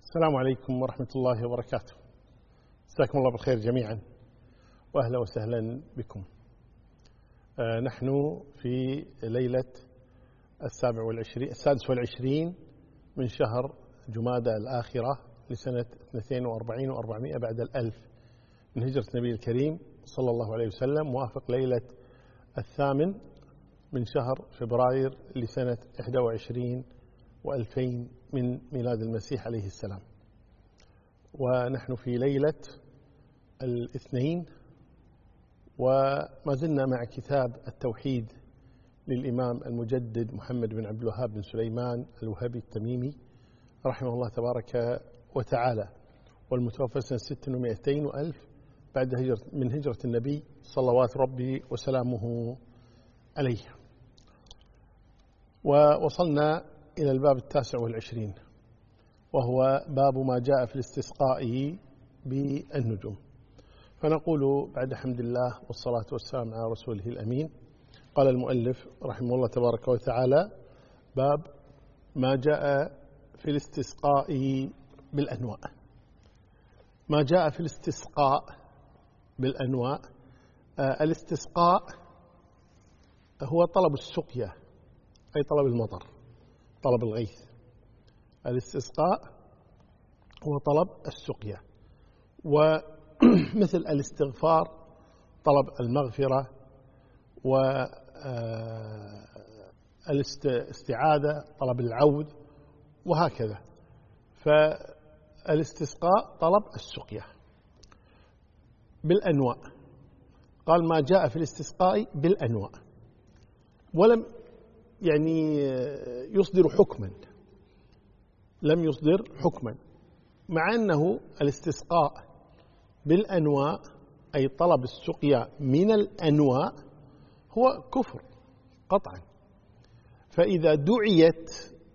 السلام عليكم ورحمة الله وبركاته. جزاكم الله بالخير جميعا وأهلا وسهلا بكم. نحن في ليلة السادس والعشرين من شهر جمادى الآخرة لسنة 42 و400 بعد الألف من هجرة النبي الكريم صلى الله عليه وسلم، موافق ليلة 8 من شهر فبراير لسنة 21 و2000 من ميلاد المسيح عليه السلام. ونحن في ليلة الاثنين، وما زلنا مع كتاب التوحيد للإمام المجدد محمد بن عبد الوهاب بن سليمان الوهابي التميمي رحمه الله تبارك وتعالى، والمتوفى سنة 600 وألف بعد من هجرة النبي صلوات ربي وسلامه عليه. ووصلنا إلى الباب 29، وهو باب ما جاء في الاستسقاء بالنجوم. فنقول بعد حمد الله والصلاة والسلام على رسوله الأمين. قال المؤلف رحمه الله تبارك وتعالى: باب ما جاء في الاستسقاء بالأنواء. ما جاء في الاستسقاء بالأنواء. الاستسقاء هو طلب السقيا، أي طلب المطر، طلب الغيث. الاستسقاء هو طلب السقيا، ومثل الاستغفار طلب المغفرة، والاستعاذة طلب العود، وهكذا. فالاستسقاء طلب السقيا بالأنواء. قال ما جاء في الاستسقاء بالأنواء، ولم يصدر حكما، لم يصدر حكما، مع أنه الاستسقاء بالأنواء أي طلب السقيا من الأنواء هو كفر قطعا. فإذا دعيت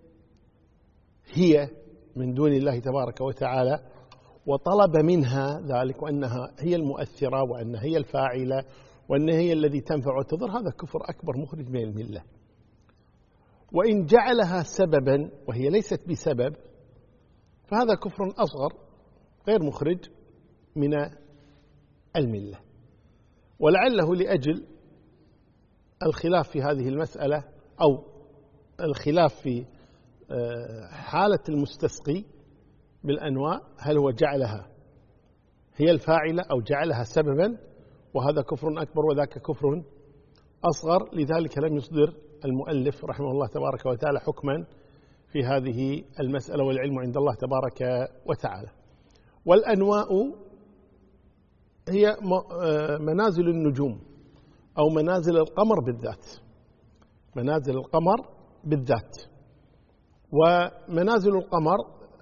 هي من دون الله تبارك وتعالى وطلب منها ذلك، وأنها هي المؤثرة، وأنها هي الفاعلة، وأنها هي الذي تنفع وتضر، هذا كفر أكبر مخرج من الملة. وإن جعلها سببا وهي ليست بسبب فهذا كفر أصغر غير مخرج من الملة. ولعله لأجل الخلاف في هذه المسألة، أو الخلاف في حالة المستسقي بالأنواء، هل هو جعلها هي الفاعلة أو جعلها سببا، وهذا كفر أكبر وذاك كفر أصغر. لذلك لم يصدر المؤلف رحمه الله تبارك وتعالى حكما في هذه المسألة، والعلم عند الله تبارك وتعالى. والأنواء هي منازل النجوم أو منازل القمر بالذات، منازل القمر بالذات. ومنازل القمر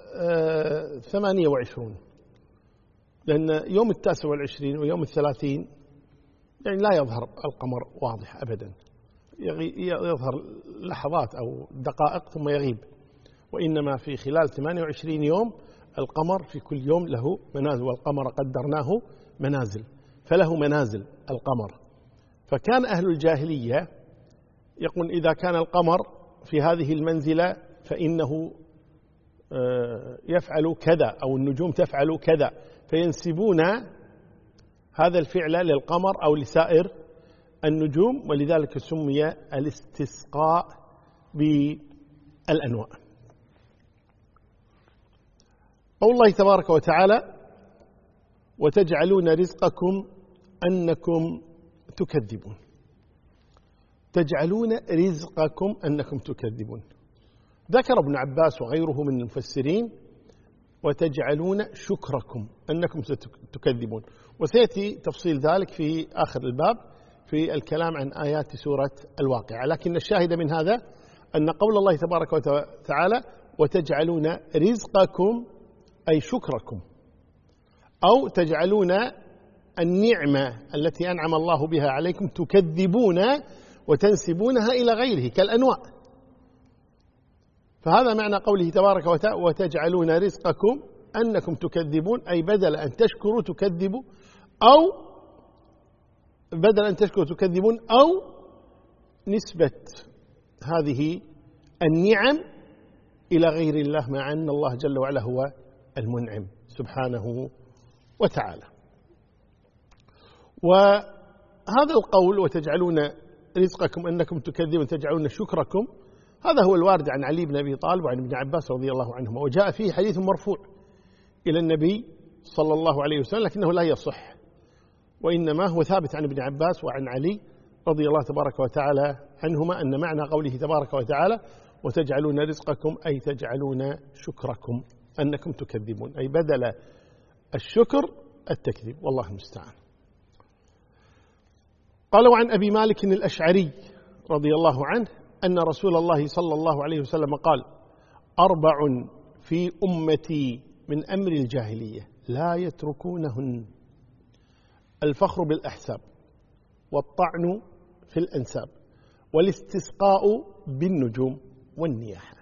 28، لأن يوم 29 ويوم 30 لا يظهر القمر واضح أبدا، يظهر لحظات أو دقائق ثم يغيب. وإنما في خلال 28 يوم القمر في كل يوم له منازل، والقمر قدرناه منازل، فله منازل القمر. فكان أهل الجاهلية يقول إذا كان القمر في هذه المنزلة فإنه يفعل كذا، أو النجوم تفعل كذا، فينسبون هذا الفعل للقمر أو لسائر النجوم، ولذلك سمي الاستسقاء بالأنواء. قول الله تبارك وتعالى: وتجعلون رزقكم أنكم تكذبون. تجعلون رزقكم أنكم تكذبون. ذكر ابن عباس وغيره من المفسرين: وتجعلون شكركم أنكم تكذبون. وسيأتي تفصيل ذلك في آخر الباب في الكلام عن آيات سورة الواقعة. لكن الشاهد من هذا أن قول الله تبارك وتعالى: وتجعلون رزقكم أي شكركم، أو تجعلون النعمة التي أنعم الله بها عليكم تكذبون وتنسبونها إلى غيره كالأنواء. فهذا معنى قوله تبارك وتعالى: وتجعلون رزقكم أنكم تكذبون، أي بدل أن تشكروا تكذبوا، أو بدل أن تشكروا تكذبون، أو نسبة هذه النعم إلى غير الله، مع أن الله جل وعلا هو المنعم سبحانه وتعالى. وهذا القول وتجعلون رزقكم أنكم تكذبون تجعلون شكركم، هذا هو الوارد عن علي بن أبي طالب وعن ابن عباس رضي الله عنهما، وجاء فيه حديث مرفوع إلى النبي صلى الله عليه وسلم لكنه لا يصح، وإنما هو ثابت عن ابن عباس وعن علي رضي الله تبارك وتعالى عنهما أن معنى قوله تبارك وتعالى وتجعلون رزقكم أي تجعلون شكركم أنكم تكذبون، أي بدل الشكر التكذيب، والله المستعان. قال وعن أبي مالك الأشعري رضي الله عنه أن رسول الله صلى الله عليه وسلم قال 4 في أمتي من أمر الجاهلية لا يتركونهن: الفخر بالأحساب، والطعن في الأنساب، والاستسقاء بالنجوم، والنياحة.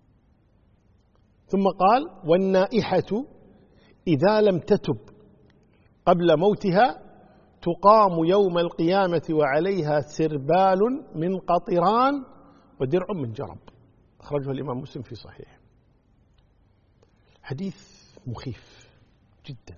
ثم قال والنائحة إذا لم تتب قبل موتها تقام يوم القيامة وعليها سربال من قطران ودرع من جرب، أخرجه الإمام مسلم في صحيحه. حديث مخيف جدا.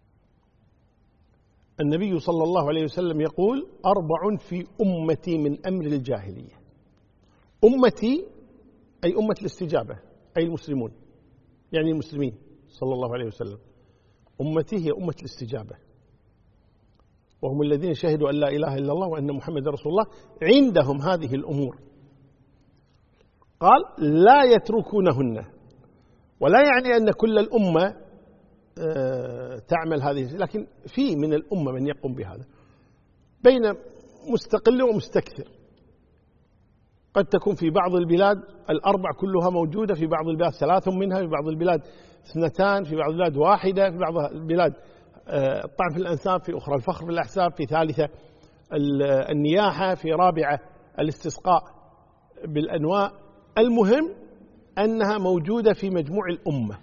النبي صلى الله عليه وسلم يقول 4 في أمتي من أمر الجاهلية. أمتي أي أمة الاستجابة، أي المسلمون، يعني المسلمين صلى الله عليه وسلم. أمتي هي أمة الاستجابة، وهم الذين شهدوا أن لا إله إلا الله وأن محمد رسول الله، عندهم هذه الأمور. قال لا يتركونهن، ولا يعني أن كل الأمة تعمل هذه، لكن في من الأمة من يقوم بهذا، بين مستقل ومستكثر. قد تكون في بعض البلاد 4 كلها موجودة، في بعض البلاد 3 منها، في بعض البلاد 2، في بعض البلاد 1، في بعض البلاد الطعن في الأنساب، في أخرى الفخر بالأحساب، في 3 النياحة، في 4 الاستسقاء بالأنواء. المهم أنها موجودة في مجموع الأمة.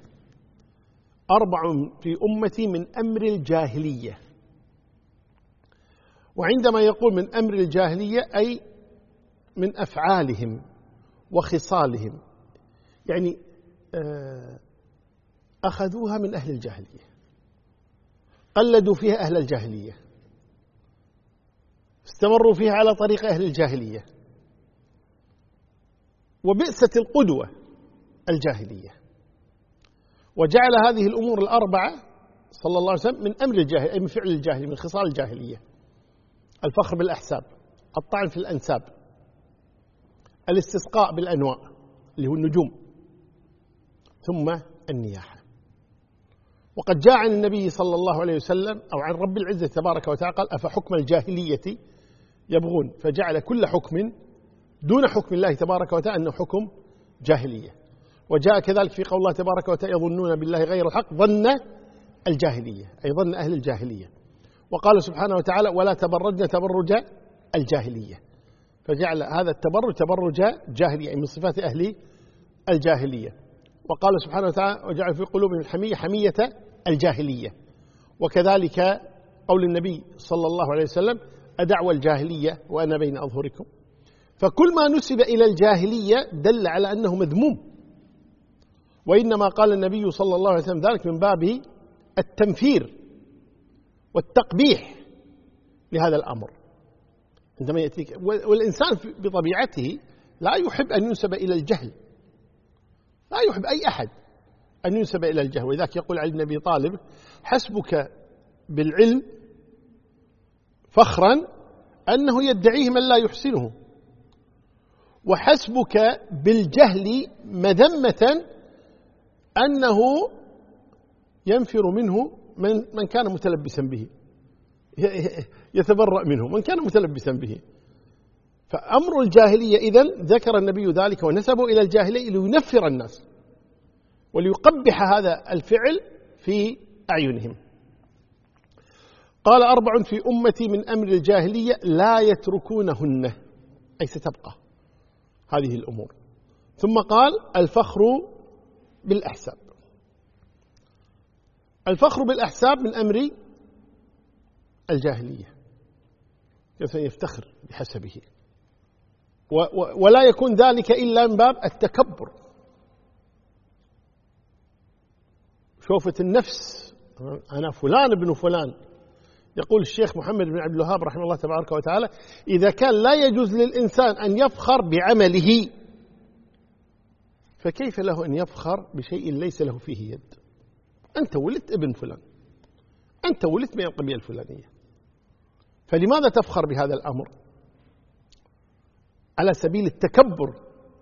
4 في أمتي من أمر الجاهلية. وعندما يقول من أمر الجاهلية أي من أفعالهم وخصالهم، يعني أخذوها من أهل الجاهلية، قلدوا فيها أهل الجاهلية، استمروا فيها على طريق أهل الجاهلية، وبئست القدوة الجاهلية. وجعل هذه الأمور 4 صلى الله عليه وسلم من أمر الجاهلية، أي من فعل الجاهلية، من خصال الجاهلية: الفخر بالأحساب، الطعن في الأنساب، الاستسقاء بالأنواء اللي هو النجوم، ثم النياحة. وقد جاء عن النبي صلى الله عليه وسلم أو عن رب العزة تبارك وتعالى قال أفحكم الجاهلية يبغون، فجعل كل حكم دون حكم الله تبارك وتعالى أنه حكم جاهلية. وجاء كذلك في قول الله تبارك وتعالى يظنون بالله غير الحق ظن الجاهلية، أي ظن أهل الجاهلية. وقال سبحانه وتعالى ولا تبرجن تبرج الجاهلية، فجعل هذا التبرج تبرج جاهلية، من صفات أهل الجاهلية. وقال سبحانه وتعالى وجعل في قلوبهم الحمية حمية الجاهلية. وكذلك قول النبي صلى الله عليه وسلم أدعوى الجاهلية وأنا بين أظهركم. فكل ما نسب إلى الجاهلية دل على أنه مذموم، وإنما قال النبي صلى الله عليه وسلم ذلك من باب التنفير والتقبيح لهذا الأمر. عندما يأتيك والإنسان بطبيعته لا يحب أن ينسب إلى الجهل، لا يحب أي أحد أن ينسب إلى الجهل. ولذلك يقول علي بن أبي طالب حسبك بالعلم فخرا أنه يدعيه من لا يحسنه، وحسبك بالجهل مذمة أنه ينفر منه من كان متلبسا به، يتبرأ منه من كان متلبسا به. فأمر الجاهلية إذن ذكر النبي ذلك ونسبه إلى الجاهلية لينفر الناس وليقبح هذا الفعل في أعينهم. قال 4 في أمتي من أمر الجاهلية لا يتركونهن، أي ستبقى هذه الأمور. ثم قال الفخر بالأحساب. الفخر بالأحساب من أمر الجاهلية، كيف يفتخر بحسبه، ولا يكون ذلك إلا من باب التكبر. شوفة النفس، أنا فلان ابن فلان. يقول الشيخ محمد بن عبد الوهاب رحمه الله تبارك وتعالى: إذا كان لا يجوز للإنسان أن يفخر بعمله، فكيف له أن يفخر بشيء ليس له فيه يد؟ أنت ولدت ابن فلان، أنت ولدت من القبيلة الفلانية، فلماذا تفخر بهذا الأمر على سبيل التكبر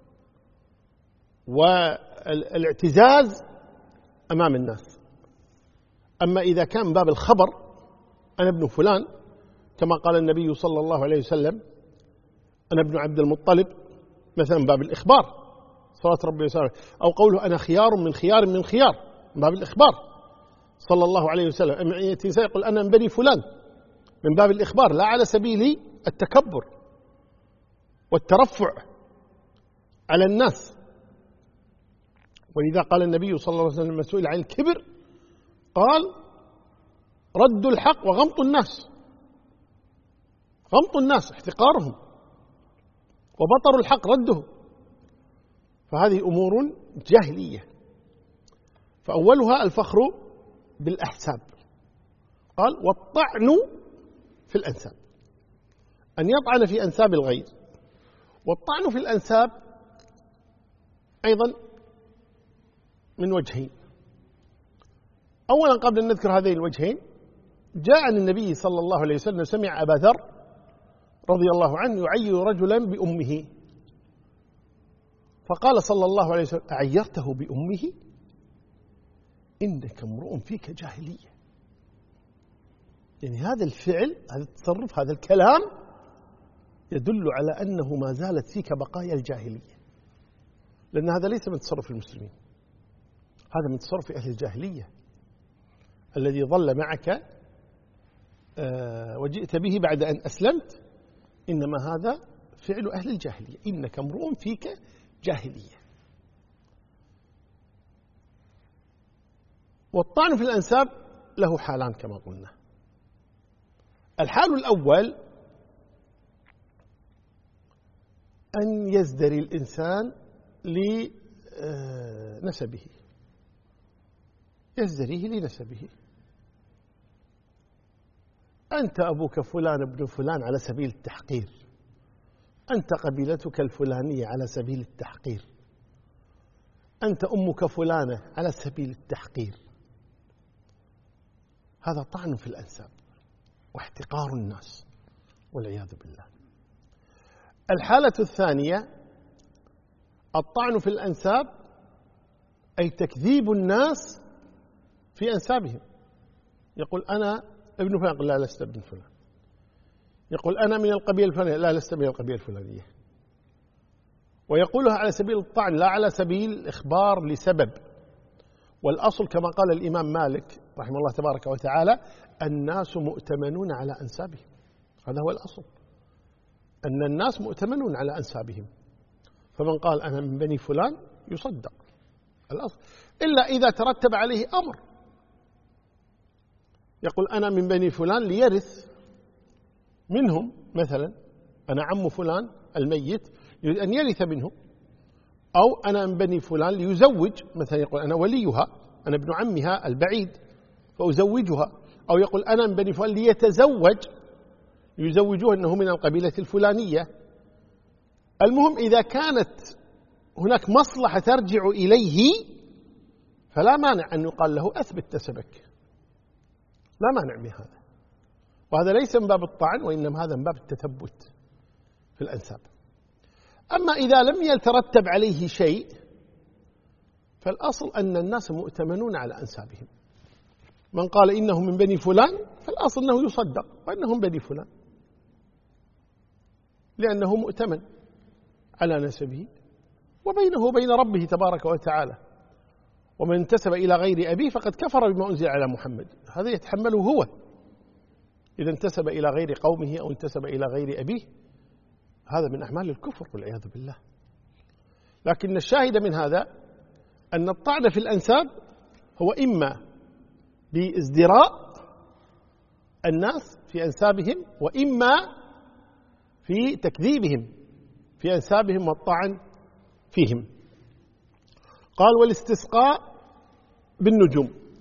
والاعتزاز أمام الناس؟ أما إذا كان باب الخبر، أنا ابن فلان، كما قال النبي صلى الله عليه وسلم: أنا ابن عبد المطلب، مثلا باب الإخبار صلوات ربي وسلامه، أو قوله: أنا خيار من خيار من خيار، باب الإخبار صلى الله عليه وسلم. الإنسان يقول: أنا من بني فلان، من باب الإخبار، لا على سبيل التكبر والترفع على الناس. ولذا قال النبي صلى الله عليه وسلم لما سئل عن الكبر قال: رد الحق وغمط الناس، غمط الناس احتقارهم، وبطر الحق رده. فهذه أمور جاهلية. فأولها الفخر بالأحساب، قال: والطعن في الأنساب، أن يطعن في أنساب الغير. والطعن في الأنساب أيضا من وجهين. أولا، قبل أن نذكر هذين الوجهين، جاء عن النبي صلى الله عليه وسلم سمع أبا ذر رضي الله عنه يعير رجلا بأمه، فقال صلى الله عليه وسلم: أعيرته بأمه؟ إنك امرؤ فيك جاهلية. يعني هذا الفعل، هذا التصرف، هذا الكلام يدل على أنه ما زالت فيك بقايا الجاهلية، لأن هذا ليس من تصرف المسلمين، هذا من تصرف أهل الجاهلية الذي ظل معك وجئت به بعد أن أسلمت. إنما هذا فعل أهل الجاهلية، إنك امرؤ فيك جاهلية. والطعن في الأنساب له حالان كما قلنا. الحال الأول أن يزدري الإنسان لنسبه، يزدريه لنسبه. أنت أبوك فلان ابن فلان على سبيل التحقير، أنت قبيلتك الفلانية على سبيل التحقير، أنت أمك فلانة على سبيل التحقير. هذا طعن في الأنساب واحتقار الناس والعياذ بالله. الحالة الثانية الطعن في الأنساب، أي تكذيب الناس في أنسابهم. يقول: أنا ابن فلان، يقول: لا لست ابن فلان. يقول: أنا من القبيلة الفلانية، لا لست من القبيلة الفلانية. ويقولها على سبيل الطعن، لا على سبيل الإخبار لسبب. والأصل كما قال الإمام مالك رحمه الله تبارك وتعالى: الناس مؤتمنون على أنسابهم. هذا هو الأصل، أن الناس مؤتمنون على أنسابهم، فمن قال أنا من بني فلان يصدق الأصل، إلا إذا ترتب عليه أمر. يقول: أنا من بني فلان ليرث منهم، مثلا أنا عم فلان الميت يريد أن يرث منه، أو أنا من بني فلان ليزوج، مثلا يقول: أنا وليها، أنا ابن عمها البعيد فأزوجها. أو يقول: أنا من بني فلان ليتزوج، يزوجوه أنه من القبيلة الفلانية. المهم إذا كانت هناك مصلحة ترجع إليه فلا مانع أن يقال له: أثبت نسبك، لا مانع من هذا. وهذا ليس من باب الطعن، وإنما هذا من باب التثبت في الأنساب. أما إذا لم يترتب عليه شيء فالأصل أن الناس مؤتمنون على أنسابهم. من قال إنه من بني فلان فالأصل أنه يصدق وأنهم بني فلان، لأنه مؤتمن على نسبه وبينه وبين ربه تبارك وتعالى. ومن انتسب إلى غير أبيه فقد كفر بما أنزل على محمد، هذا يتحمله هو إذا انتسب إلى غير قومه أو انتسب إلى غير أبيه، هذا من أعمال الكفر والعياذ بالله. لكن الشاهد من هذا أن الطعن في الأنساب هو إما بازدراء الناس في أنسابهم، وإما في تكذيبهم في أنسابهم والطعن فيهم. قال: والاستسقاء بالنجوم.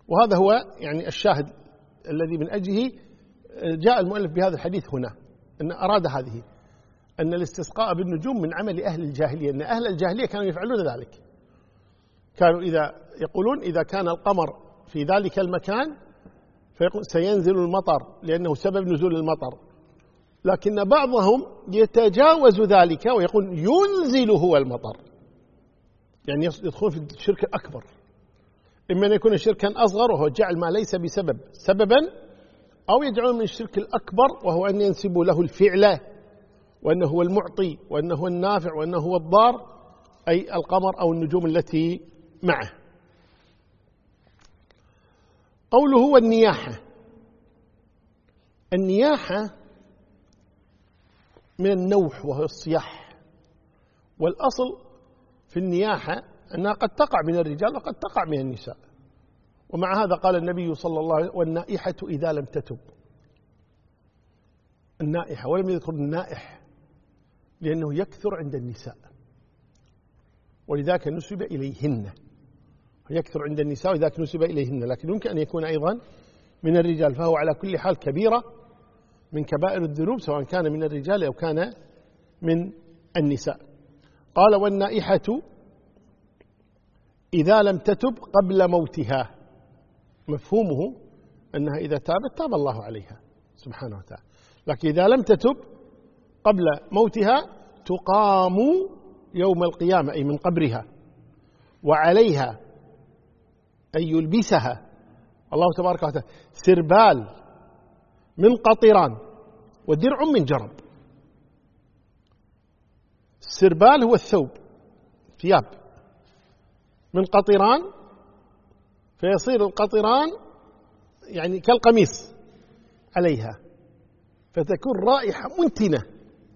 وهذا هو يعني الشاهد الذي من أجله جاء المؤلف بهذا الحديث هنا، أن أراد هذه، أن الاستسقاء بالنجوم من عمل أهل الجاهلية، أن أهل الجاهلية كانوا يفعلون ذلك، كانوا يقولون إذا كان القمر في ذلك المكان فيقول سينزل المطر لأنه سبب نزول المطر، لكن بعضهم يتجاوز ذلك ويقول ينزل هو المطر، يعني يدخل في الشرك الأكبر، إما أن يكون شركا أصغر وهو جعل ما ليس بسبب سببا، أو يجعل من الشرك الأكبر وهو أن ينسبوا له الفعل وأنه هو المعطي وأنه هو النافع وأنه هو الضار، أي القمر أو النجوم التي معه. قوله هو النياحة، النياحة من النوح وهو الصياح، والأصل في النياحة أنها قد تقع من الرجال وقد تقع من النساء، ومع هذا قال النبي صلى الله عليه وسلم والنائحة إذا لم تتب، النائحة، ولم يذكر النائح لأنه يكثر عند النساء ولذلك نسب إليهن، يكثر عند النساء ولذلك نسب إليهن، لكن يمكن أن يكون أيضا من الرجال، فهو على كل حال كبيرة من كبائر الذنوب سواء كان من الرجال أو كان من النساء. قال والنائحة إذا لم تتب قبل موتها، مفهومه أنها إذا تابت تاب الله عليها سبحانه وتعالى، لكن إذا لم تتب قبل موتها تقام يوم القيامة أي من قبرها، وعليها أي يلبسها الله تبارك وتعالى سربال من قطران ودرع من جرب. السربال هو الثوب، ثياب من قطران، فيصير القطران يعني كالقميص عليها، فتكون رائحة منتنة،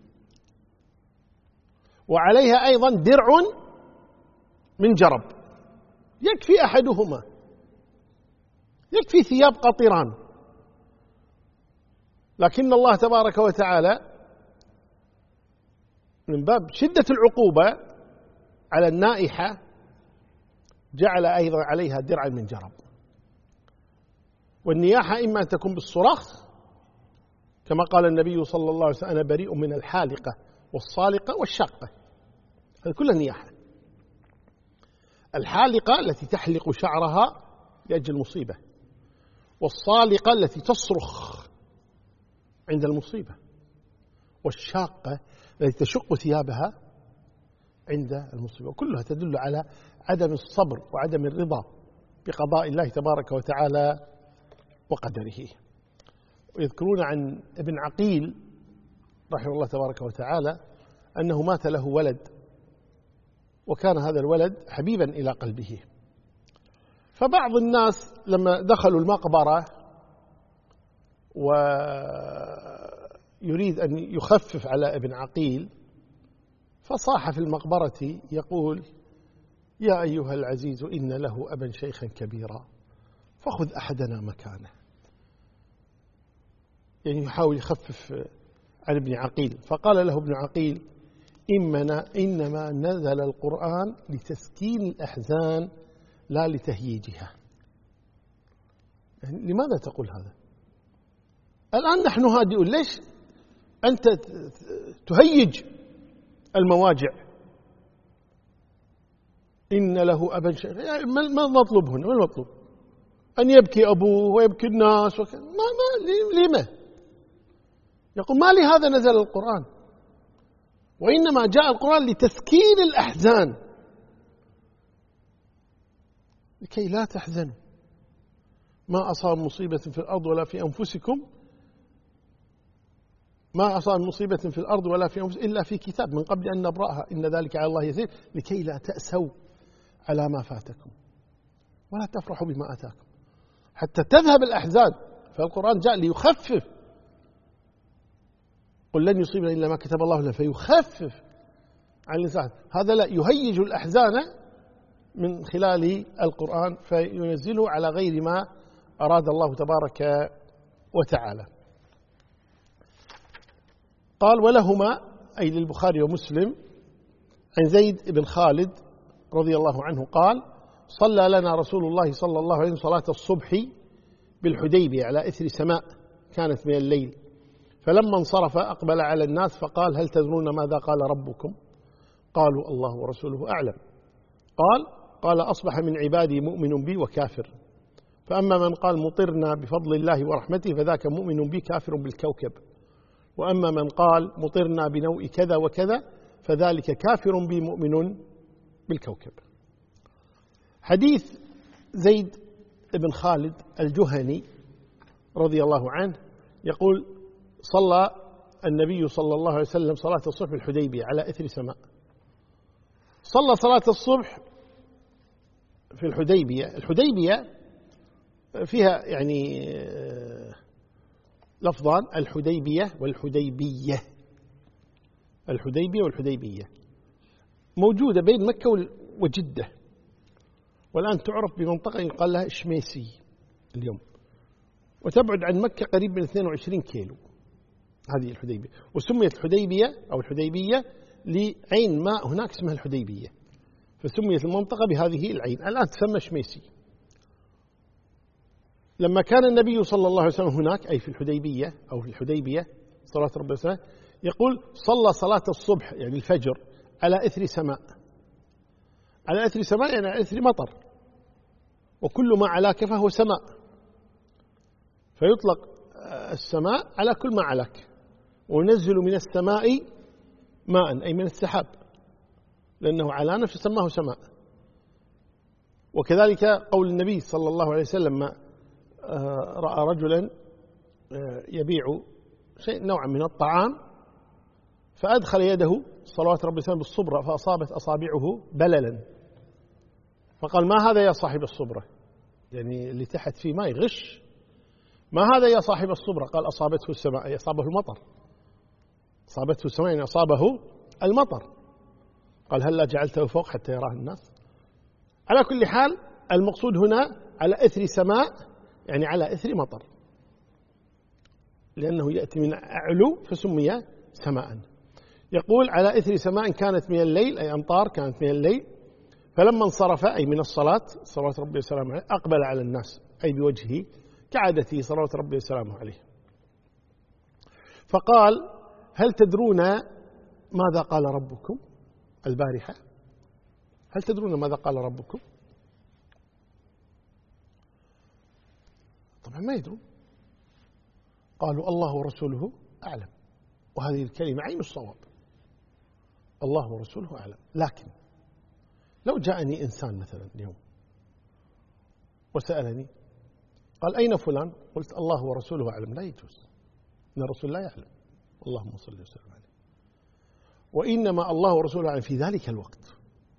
وعليها أيضا درع من جرب، يكفي أحدهما، يكفي ثياب قطران، لكن الله تبارك وتعالى من باب شدة العقوبة على النائحة جعل أيضا عليها درعا من جرب. والنياحة إما أن تكون بالصراخ كما قال النبي صلى الله عليه وسلم أنا بريء من الحالقة والصالقة والشاقة، هذه كلها نياحة. الحالقة التي تحلق شعرها لأجل المصيبة، والصالقة التي تصرخ عند المصيبة، والشاقة التي تشق ثيابها عند المصيبة، وكلها تدل على عدم الصبر وعدم الرضا بقضاء الله تبارك وتعالى وقدره. ويذكرون عن ابن عقيل رحمه الله تبارك وتعالى أنه مات له ولد، وكان هذا الولد حبيبا إلى قلبه، فبعض الناس لما دخلوا المقبرة ويريد أن يخفف على ابن عقيل فصاح في المقبرة يقول يا أيها العزيز إن له أبا شيخا كبيرا فخذ أحدنا مكانه، يعني يحاول يخفف عن ابن عقيل. فقال له ابن عقيل إنما نزل القرآن لتسكين الأحزان لا لتهييجها. يعني لماذا تقول هذا؟ الآن نحن هادئون، ليش أنت تهيج المواجع؟ إن له أبا شيخا، يعني ما المطلوب هنا؟ ما المطلوب؟ أن يبكي أبوه ويبكي الناس لما؟ يقول ما لهذا نزل القرآن، وإنما جاء القرآن لتسكين الأحزان لكي لا تحزنوا، ما أصاب مصيبة في الأرض ولا في أنفسكم، ما أصاب مصيبة في الأرض ولا في أنفسكم إلا في كتاب من قبل أن نبرأها إن ذلك على الله يسير، لكي لا تأسوا على ما فاتكم ولا تفرحوا بما أتاكم حتى تذهب الأحزان. فالقرآن جاء ليخفف، قل لن يصيبنا إلا ما كتب الله لنا، فيخفف عن الإنسان، هذا لا يهيج الأحزان من خلال القرآن فينزله على غير ما أراد الله تبارك وتعالى. قال ولهما أي للبخاري ومسلم عن زيد بن خالد رضي الله عنه قال صلى لنا رسول الله صلى الله عليه وسلم صلاة الصبح بالحديبية على إثر سماء كانت من الليل، فلما انصرف أقبل على الناس فقال: هل تدرون ماذا قال ربكم؟ قالوا: الله ورسوله أعلم. قال: أصبح من عبادي مؤمن بي وكافر، فأما من قال مطرنا بفضل الله ورحمته فذاك مؤمن بي كافر بالكوكب، وأما من قال مطرنا بنوء كذا وكذا فذلك كافر بي مؤمن بالكوكب. حديث زيد بن خالد الجهني رضي الله عنه يقول: صلى النبي صلى الله عليه وسلم صلاة الصبح الحديبية على إثر سماء. صلى صلاة الصبح في الحديبية فيها يعني لفظان: الحديبية والحديبية. الحديبية والحديبية موجودة بين مكة وجدة، والآن تعرف بمنطقة يقال لها شميسي اليوم، وتبعد عن مكة قريب من 22 كيلو. هذه الحديبية، وسميت الحديبية أو الحديبية لعين ماء هناك اسمها الحديبية، فسميت المنطقة بهذه العين، الآن تسمى شميسي. لما كان النبي صلى الله عليه وسلم هناك، أي في الحديبية أو في الحديبية صلاة ربي وسلامه، يقول: صلى صلاة الصبح يعني الفجر على إثر سماء. على إثر سماء يعني على إثر مطر، وكل ما علاك فهو سماء، فيطلق السماء على كل ما علاك. ونزل من السماء ماء أي من السحاب، لأنه علانا فسماه سماء. وكذلك قول النبي صلى الله عليه وسلم: ما رأى رجلا يبيع شيء نوعا من الطعام فأدخل يده صلوات ربي وسلامه بالصبرة فأصابت أصابعه بللا، فقال: ما هذا يا صاحب الصبرة؟ يعني اللي تحت فيه ما يغش. ما هذا يا صاحب الصبرة؟ قال: أصابته السماء، أي أصابه المطر. أصابته السماء يعني أصابه المطر. قال: هلا جعلته فوق حتى يراه الناس. على كل حال المقصود هنا على إثر سماء يعني على إثر مطر، لأنه يأتي من أعلو فسمي سماء. يقول: على إثر سماء كانت من الليل، أي أمطار كانت من الليل، فلما انصرف أي من الصلاة صلوات ربي وسلامه عليه أقبل على الناس أي بوجهه كعادته صلوات ربي وسلامه عليه، فقال: هل تدرون ماذا قال ربكم البارحة؟ هل تدرون ماذا قال ربكم؟ طبعا ما يدرون. قالوا: الله ورسوله أعلم. وهذه الكلمة عين الصواب، الله ورسوله أعلم. لكن لو جاءني إنسان مثلا اليوم وسألني قال: أين فلان؟ قلت: الله ورسوله أعلم، لا يجوز، إن الرسول لا يعلم، اللهم صل وسلم عليه. وإنما الله ورسوله أعلم في ذلك الوقت،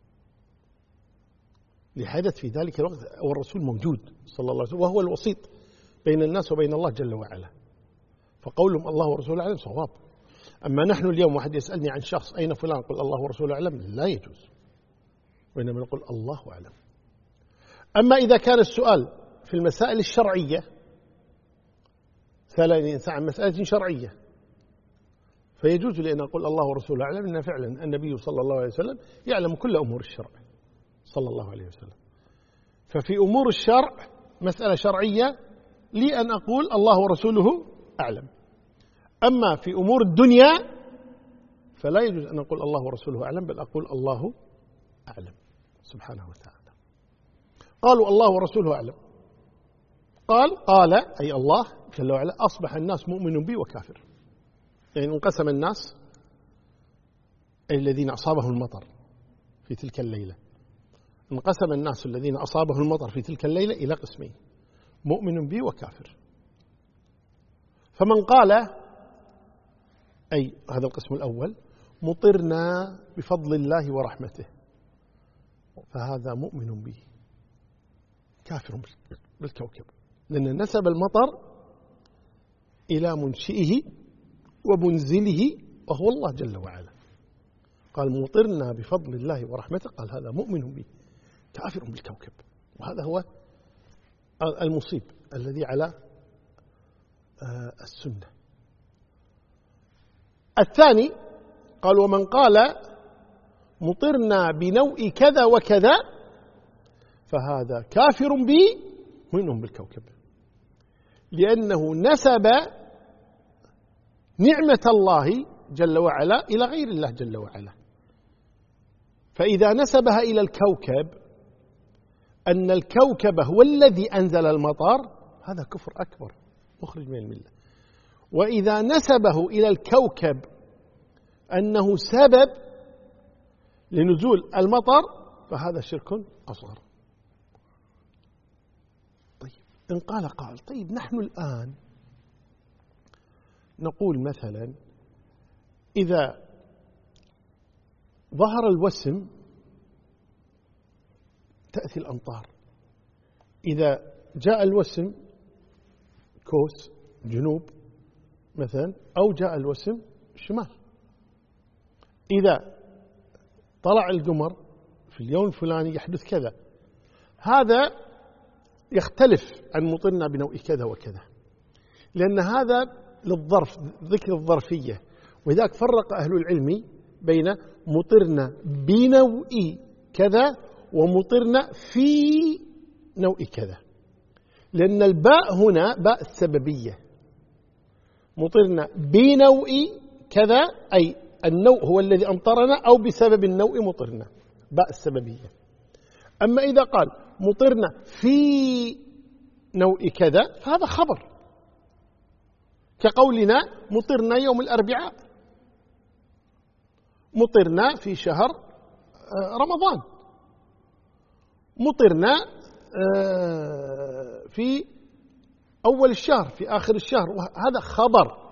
لحدث في ذلك الوقت والرسول موجود صلى الله عليه وسلم، وهو الوسيط بين الناس وبين الله جل وعلا، فقولهم الله ورسوله أعلم صواب. أما نحن اليوم واحد يسألني عن شخص: أين فلان؟ قل: الله ورسوله أعلم، لا يجوز، وإنما نقول الله أعلم. أما إذا كان السؤال في المسائل الشرعية، سألني إنسان عن مسألة شرعية، فيجوز لي أن أقول الله ورسوله أعلم، لأن فعلا النبي صلى الله عليه وسلم يعلم كل أمور الشرع صلى الله عليه وسلم. ففي أمور الشرع مسألة شرعية لي أن أقول الله ورسوله أعلم. أما في أمور الدنيا فلا يجوز أن أقول الله ورسوله أعلم، بل أقول الله أعلم سبحانه وتعالى. قالوا: الله ورسوله أعلم. قال أي الله جل وعلا: أصبح الناس مؤمن بي وكافر. يعني انقسم الناس، أي الذين أصابهم المطر في تلك الليلة، انقسم الناس الذين أصابهم المطر في تلك الليلة إلى قسمين: مؤمن بي وكافر. فمن قال، أي هذا القسم الأول، مطرنا بفضل الله ورحمته، فهذا مؤمن به كافر بالكوكب، لأن نسب المطر إلى منشئه ومنزله وهو الله جل وعلا. قال: مطرنا بفضل الله ورحمته، قال هذا مؤمن به كافر بالكوكب. وهذا هو المصيب الذي على السنة. الثاني قال: ومن قال مطرنا بنوء كذا وكذا فهذا كافر بي ومنهم بالكوكب، لأنه نسب نعمة الله جل وعلا إلى غير الله جل وعلا. فإذا نسبها إلى الكوكب أن الكوكب هو الذي أنزل المطر، هذا كفر أكبر مخرج من الملة. وإذا نسبه إلى الكوكب أنه سبب لنزول المطر، فهذا شرك أصغر. طيب إن قال قائل: طيب نحن الآن نقول مثلا إذا ظهر الوسم تأتي الأمطار، إذا جاء الوسم كوس جنوب مثلا، أو جاء الوسم شمال، إذا طلع القمر في اليوم الفلاني يحدث كذا، هذا يختلف عن مطرنا بنوع كذا وكذا، لأن هذا للظرف، ذكر الظرفية. ولذلك فرق أهل العلم بين مطرنا بنوع كذا ومطرنا في نوع كذا، لأن الباء هنا باء السببية. مطرنا بنوع كذا أي النوع هو الذي أمطرنا، أو بسبب النوع مطرنا، باء السببية. أما إذا قال مطرنا في نوع كذا فهذا خبر، كقولنا مطرنا يوم الأربعاء، مطرنا في شهر رمضان، مطرنا في أول الشهر، في آخر الشهر، وهذا خبر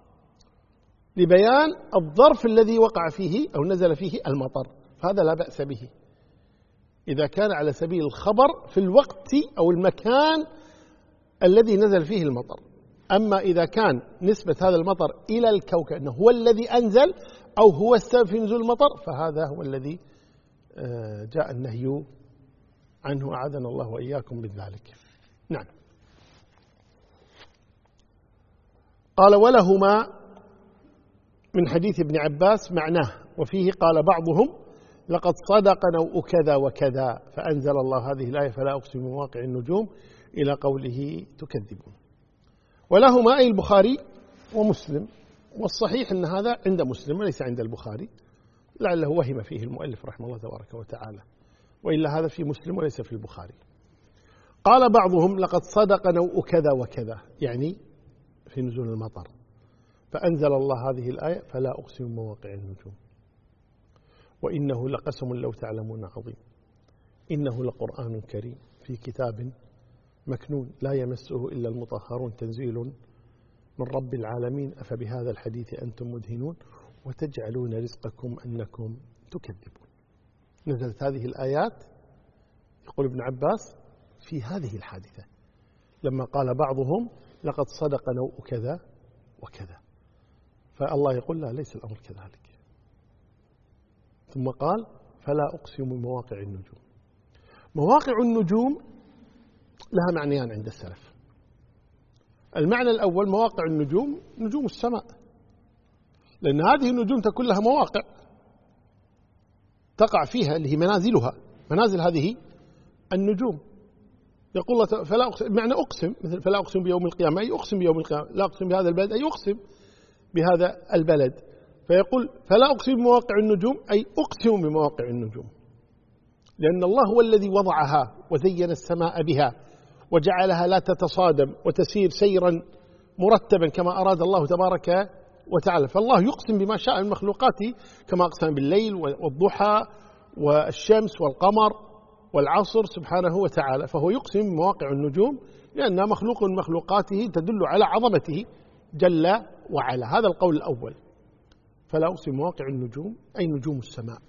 لبيان الظرف الذي وقع فيه أو نزل فيه المطر، فهذا لا بأس به إذا كان على سبيل الخبر في الوقت أو المكان الذي نزل فيه المطر. أما إذا كان نسبة هذا المطر إلى الكوكب أنه هو الذي أنزل أو هو السبب في نزول المطر، فهذا هو الذي جاء النهي عنه، أعاذنا الله وإياكم من ذلك. نعم. قال: ولهما من حديث ابن عباس معناه، وفيه قال بعضهم: لقد صدق نوء كذا وكذا، فأنزل الله هذه الآية: فلا أقسم بمواقع النجوم، إلى قوله: تكذبون. ولهما أي البخاري ومسلم، والصحيح أن هذا عند مسلم وليس عند البخاري، لعله وهم فيه المؤلف رحمه الله تبارك وتعالى، وإلا هذا في مسلم وليس في البخاري. قال بعضهم: لقد صدق نوء كذا وكذا، يعني في نزول المطر، فأنزل الله هذه الآية: فلا أقسم بمواقع النجوم، وإنه لقسم لو تعلمون عظيم، إنه لقرآن كريم في كتاب مكنون لا يمسه إلا المطهرون، تنزيل من رب العالمين، أفبهذا الحديث أنتم مدهنون، وتجعلون رزقكم أنكم تكذبون. نزلت هذه الآيات يقول ابن عباس في هذه الحادثة، لما قال بعضهم: لقد صدق نوء كذا وكذا، فالله يقول: لا، ليس الأمر كذلك. ثم قال: فلا أقسم بمواقع النجوم. مواقع النجوم لها معنيان عند السلف. المعنى الأول: مواقع النجوم نجوم السماء، لأن هذه النجوم تكون لها مواقع تقع فيها اللي هي منازلها، منازل هذه النجوم. يقول الله: فلا أقسم، معنى أقسم، مثل فلا أقسم بيوم القيامة أي أقسم بيوم القيامة، لا أقسم بهذا البلد أي أقسم بهذا البلد. فيقول: فلا أقسم بمواقع النجوم أي أقسم بمواقع النجوم، لأن الله هو الذي وضعها وزين السماء بها وجعلها لا تتصادم وتسير سيرا مرتبا كما أراد الله تبارك وتعالى. فالله يقسم بما شاء من مخلوقاته، كما أقسم بالليل والضحى والشمس والقمر والعصر سبحانه وتعالى. فهو يقسم بمواقع النجوم لأنها مخلوق من مخلوقاته تدل على عظمته جل وعلا. هذا القول الأول: فلا أقسم بمواقع النجوم أي نجوم السماء.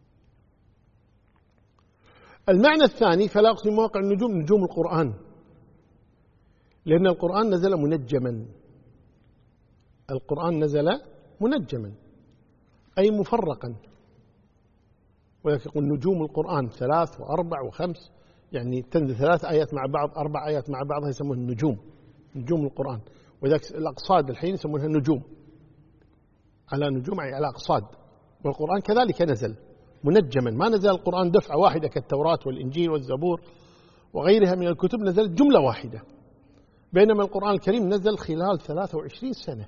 المعنى الثاني: فلا أقسم بمواقع النجوم، نجوم القرآن، لأن القرآن نزل منجما. القرآن نزل منجما أي مفرقا، ولكن يقول نجوم القرآن 3 و4 و5، يعني تنزل 3 آيات مع بعض، 4 آيات مع بعضها يسمونها النجوم، نجوم القرآن. وذلك الأقصاد الحين يسمونها النجوم، على نجوم أي على أقصاد. والقرآن كذلك نزل منجما، ما نزل القرآن دفعة واحدة كالتوراة والإنجيل والزبور وغيرها من الكتب، نزلت جملة واحدة، بينما القرآن الكريم نزل خلال 23 سنة،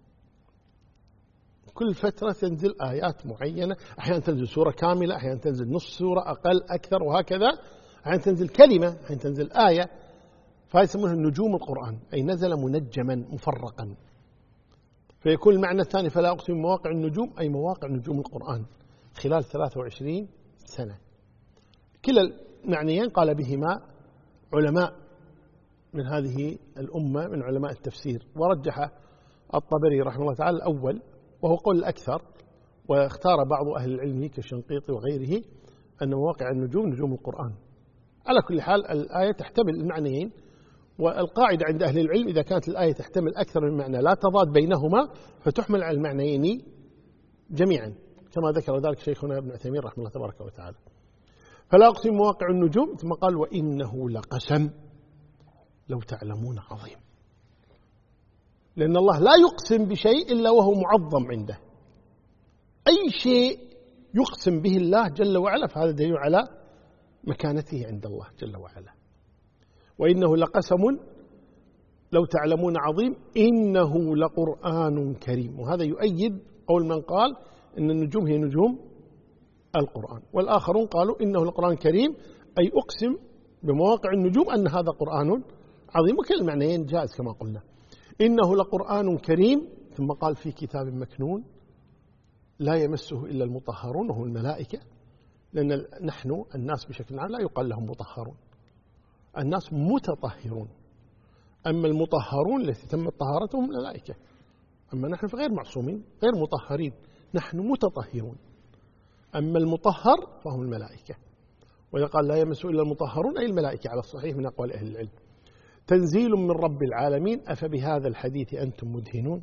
كل فترة تنزل آيات معينة، أحيانا تنزل سورة كاملة، أحيانا تنزل نصف سورة، أقل أكثر، وهكذا، أحيانا تنزل كلمة، أحيانا تنزل آية، فيسمونها نجوم القرآن، أي نزل منجما مفرقا. فيكون المعنى الثاني فلا أقسم بمواقع النجوم، أي مواقع نجوم القرآن خلال 23 سنة. كلا المعنيين قال بهما علماء من هذه الأمة من علماء التفسير، ورجح الطبري رحمه الله تعالى الأول وهو قول الأكثر، واختار بعض أهل العلم كالشنقيطي وغيره أن مواقع النجوم نجوم القرآن. على كل حال الآية تحتمل المعنيين، والقاعدة عند أهل العلم إذا كانت الآية تحتمل أكثر من معنى لا تضاد بينهما فتحمل على المعنيين جميعا، كما ذكر ذلك شيخنا ابن عثيمين رحمه الله تبارك وتعالى. فلا أقسم مواقع النجوم، ثم قال وإنه لقسم لو تعلمون عظيم، لأن الله لا يقسم بشيء إلا وهو معظم عنده، أي شيء يقسم به الله جل وعلا فهذا دليل على مكانته عند الله جل وعلا. وإنه لقسم لو تعلمون عظيم إنه لقرآن كريم، وهذا يؤيد قول من قال إن النجوم هي نجوم القرآن، والآخرون قالوا إنه لقرآن كريم أي أقسم بمواقع النجوم أن هذا قرآن عظيم، وكل المعنيين جائز كما قلنا. إنه لقرآن كريم، ثم قال في كتاب مكنون لا يمسه إلا المطهرون وهم الملائكة، لأن نحن الناس بشكل عام لا يقال لهم مطهرون، الناس متطهرون، أما المطهرون التي تمت طهارتهم الملائكة، أما نحن فغير معصومين غير مطهرين، نحن متطهرون، أما المطهر فهم الملائكة. وإذا قال لا يمسه إلا المطهرون أي الملائكة على الصحيح من أقوال أهل العلم. تنزيل من رب العالمين أفبهذا الحديث أنتم مدهنون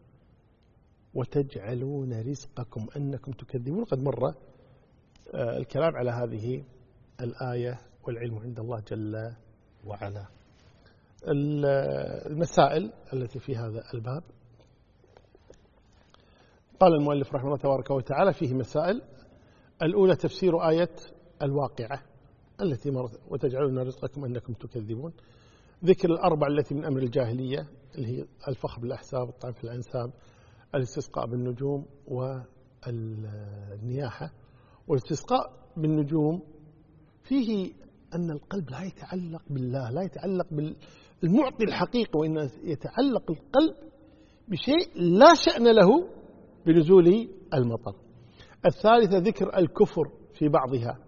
وتجعلون رزقكم أنكم تكذبون. قد مر الكلام على هذه الآية والعلم عند الله جل وعلا. المسائل التي في هذا الباب قال المؤلف رحمه الله تبارك وتعالى فيه مسائل. الأولى تفسير آية الواقعة التي مرت وتجعلون رزقكم أنكم تكذبون، ذكر الأربع التي من أمر الجاهلية اللي هي الفخر بالأحساب، الطعن في الأنساب، الاستسقاء بالنجوم، والنياحة. والاستسقاء بالنجوم فيه أن القلب لا يتعلق بالله، لا يتعلق بالمعطي الحقيقي، وإن يتعلق القلب بشيء لا شأن له بنزول المطر. الثالثة ذكر الكفر في بعضها،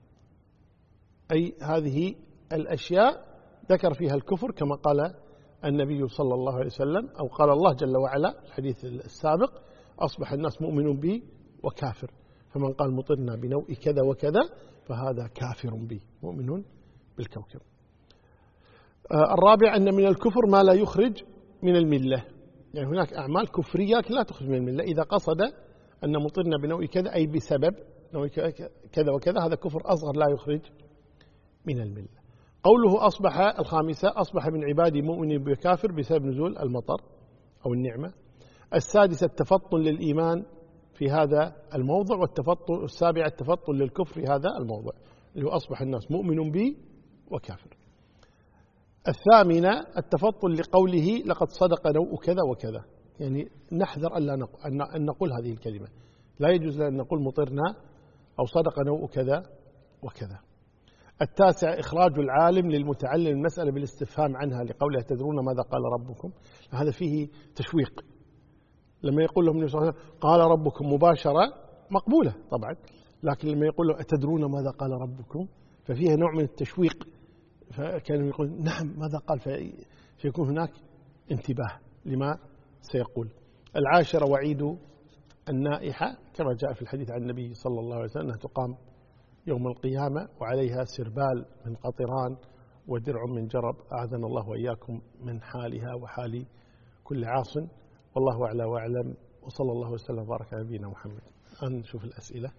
أي هذه الأشياء ذكر فيها الكفر كما قال النبي صلى الله عليه وسلم، أو قال الله جل وعلا الحديث السابق أصبح الناس مؤمن بي وكافر، فمن قال مطرنا بنوء كذا وكذا فهذا كافر بي مؤمن بالكوكب. الرابع أن من الكفر ما لا يخرج من الملة، يعني هناك أعمال كفرية لا تخرج من الملة، إذا قصد أن مطرنا بنوء كذا أي بسبب نوء كذا وكذا هذا كفر أصغر لا يخرج من الملة. قوله أصبح الخامسة أصبح من عبادي مؤمن بكافر بسبب نزول المطر أو النعمة. السادسة التفطن للإيمان في هذا الموضع، والتفطن السابعة التفطن للكفر في هذا الموضع اللي هو أصبح الناس مؤمن بي وكافر. الثامنة التفطن لقوله لقد صدق نوء كذا وكذا، يعني نحذر أن نقول هذه الكلمة، لا يجوز أن نقول مطرنا أو صدق نوء كذا وكذا. التاسع إخراج العالم للمتعلم المسألة بالاستفهام عنها لقوله تدرون ماذا قال ربكم، هذا فيه تشويق. لما يقول لهم النبي صلى الله عليه وسلم قال ربكم مباشرة مقبولة طبعا، لكن لما يقول له أتدرون ماذا قال ربكم ففيها نوع من التشويق، فكانوا يقول نعم ماذا قال، فيكون هناك انتباه لما سيقول. العاشرة وعيد النائحة كما جاء في الحديث عن النبي صلى الله عليه وسلم أنها تقام يوم القيامة وعليها سربال من قطران ودرع من جرب، أعاذنا الله وإياكم من حالها وحال كل عاص. والله أعلى وأعلم، وصلى الله وسلم وبارك على نبينا محمد. نشوف الأسئلة.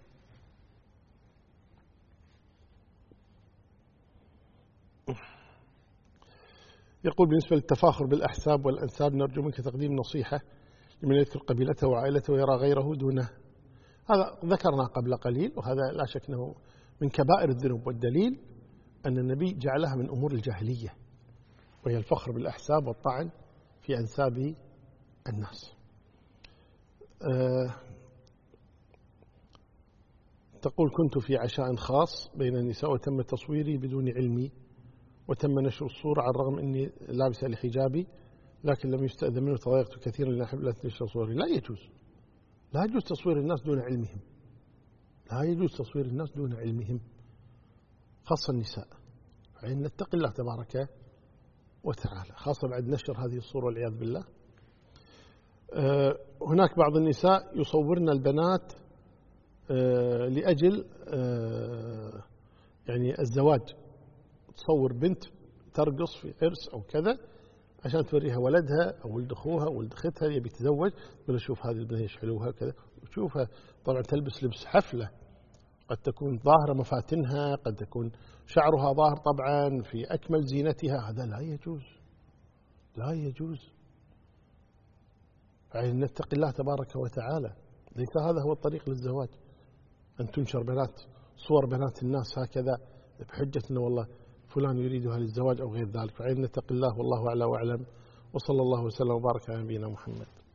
يقول بالنسبة للتفاخر بالأحساب والأنساب نرجو منك تقديم نصيحة لمن يذكر قبيلته وعائلته ويرى غيره دونه هذا ذكرنا قبل قليل، وهذا لا شك أنه من كبائر الذنوب، والدليل أن النبي جعلها من أمور الجاهلية، وهي الفخر بالأحساب والطعن في أنساب الناس. تقول: كنت في عشاء خاص بين النساء وتم تصويري بدون علمي، وتم نشر الصورة على الرغم أني لابسة لحجابي، لكن لم يستأذن منه، تضايقت كثيرا لأن أحب لا تنشر صوري. لا يجوز، لا يجوز تصوير الناس دون علمهم، لا يجوز تصوير الناس دون علمهم، خاصة النساء. يعني نتقي الله تبارك وتعالى، خاصة بعد نشر هذه الصورة والعياذ بالله. هناك بعض النساء يصورن البنات لأجل يعني الزواج، تصور بنت ترقص في عرس أو كذا عشان توريها ولدها أو ولد أخوها أو ولد أختها يبي تتزوج، تقول شوف هذه البنت ايش حلوها كذا، وتشوفها طبعا تلبس لبس حفلة، قد تكون ظاهرة مفاتنها، قد تكون شعرها ظاهر طبعا في أكمل زينتها. هذا لا يجوز، لا يجوز. يعني نتقي الله تبارك وتعالى، ليس هذا هو الطريق للزواج، أن تنشر بنات، صور بنات الناس هكذا بحجة أنه والله فلان يريدها للزواج أو غير ذلك. فعين نتقي الله، والله أعلى وأعلم، وصلى الله وسلم وبارك على نبينا محمد.